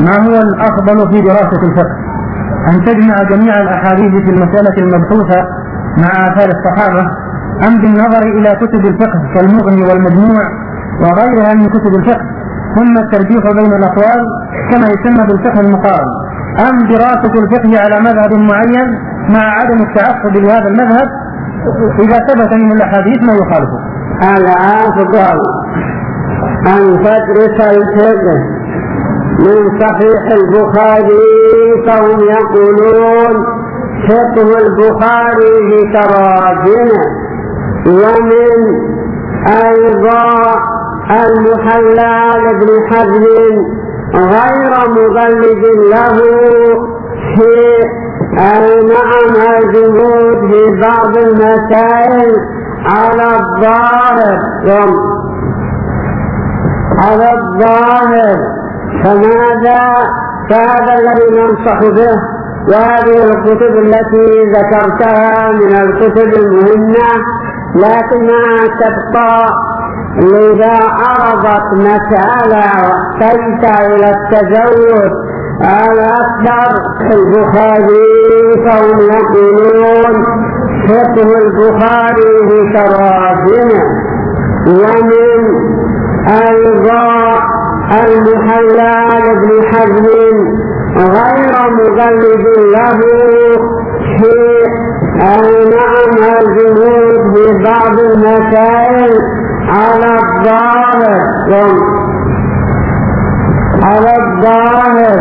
ما هو الأفضل في دراسة الفقه؟ أن تجمع جميع الأحاديث في المسألة المبحوثة مع آثار الصحابة، أم بالنظر إلى كتب الفقه كالمغني والمجموع وغيرها من كتب الفقه ثم الترجيح بين الأقوال كما يسمى بالفقه المقارن، أم دراسة الفقه على مذهب معين مع عدم التعصب لهذا المذهب إذا ثبت من الأحاديث ما يخالفه؟ الأفضل أن تدرس الفقه من صحيح البخاري، فهم يقولون فقه البخاري بتراجمه، ومن أيضا المحلى لابن حزم غير مقلد له في مع الجمود في بعض المسائل على الظاهر فهذا الذي ننصح به. وهذه الكتب التي ذكرتها من الكتب المهمة، لكنها تبقى إذا عرضت مسألة واحتجت إلى التزود الأكثر في البخاري، فهم يقولون فقه البخاري بتراجمه، ومن أيضا المحلى لابن حزم غير مقلد له في مع الجمود في بعض المسائل على الظاهر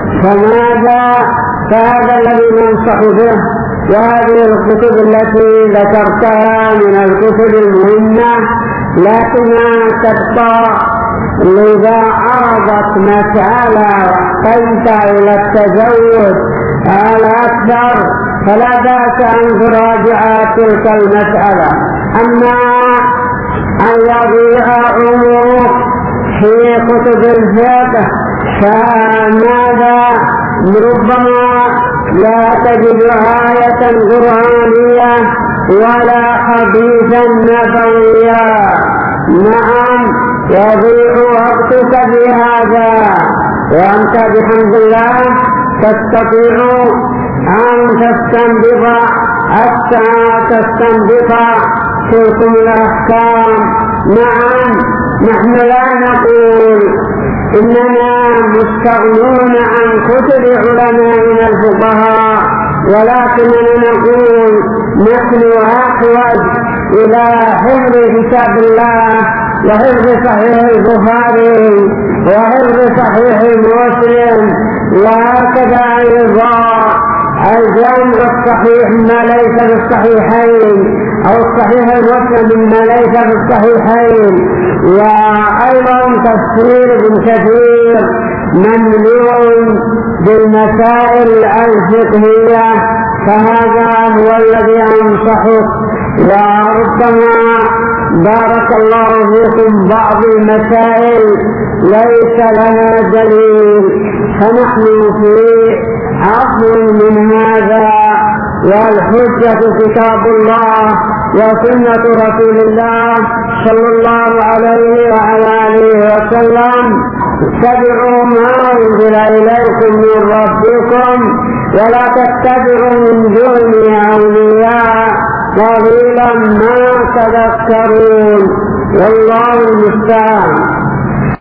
فهذا الذي ننصح به. وهذه الكتب التي ذكرتها من الكتب المهمة، لكنها تبقى إذا عرضت مسألة واحتجت إلى التزود الأكثر فلا بأس أن تراجع تلك المسألة. أما أن يضيع عمره في كتب الفقه فماذا ربما لا تجد آية قرآنية ولا حديثا نبويا. نعم، يضيع وقتك بهذا، وأنت بحمد الله تستطيع أن تستنبط تلكم الأحكام. نعم، نحن لا نقول إننا مستغنون عن كتب علمائنا الفقهاء، ولكننا نقول نحن أحوج إلى حفظ كتاب الله وحفظ صحيح البخاري وحفظ صحيح مسلم، وهكذا أيضا الجامع الصحيح ما ليس بالصحيحين، أو الصحيح المسلم ما ليس بالصحيحين. وأيضا تفسير ابن كثير مملوء بالمسائل الفقهية، فهذا هو الذي أنصحه. وربما بارك الله فيكم بعض المسائل ليس لها دليل، فنحن في عصر من هذا، والحجة كتاب الله وسنة رسول الله صلى الله عليه وعلى آله وسلم. اتبعوا ما أنزل إليكم من ربكم ولا تتبعوا من دونه أولياء قليلا ما تذكرون، والله المستعان.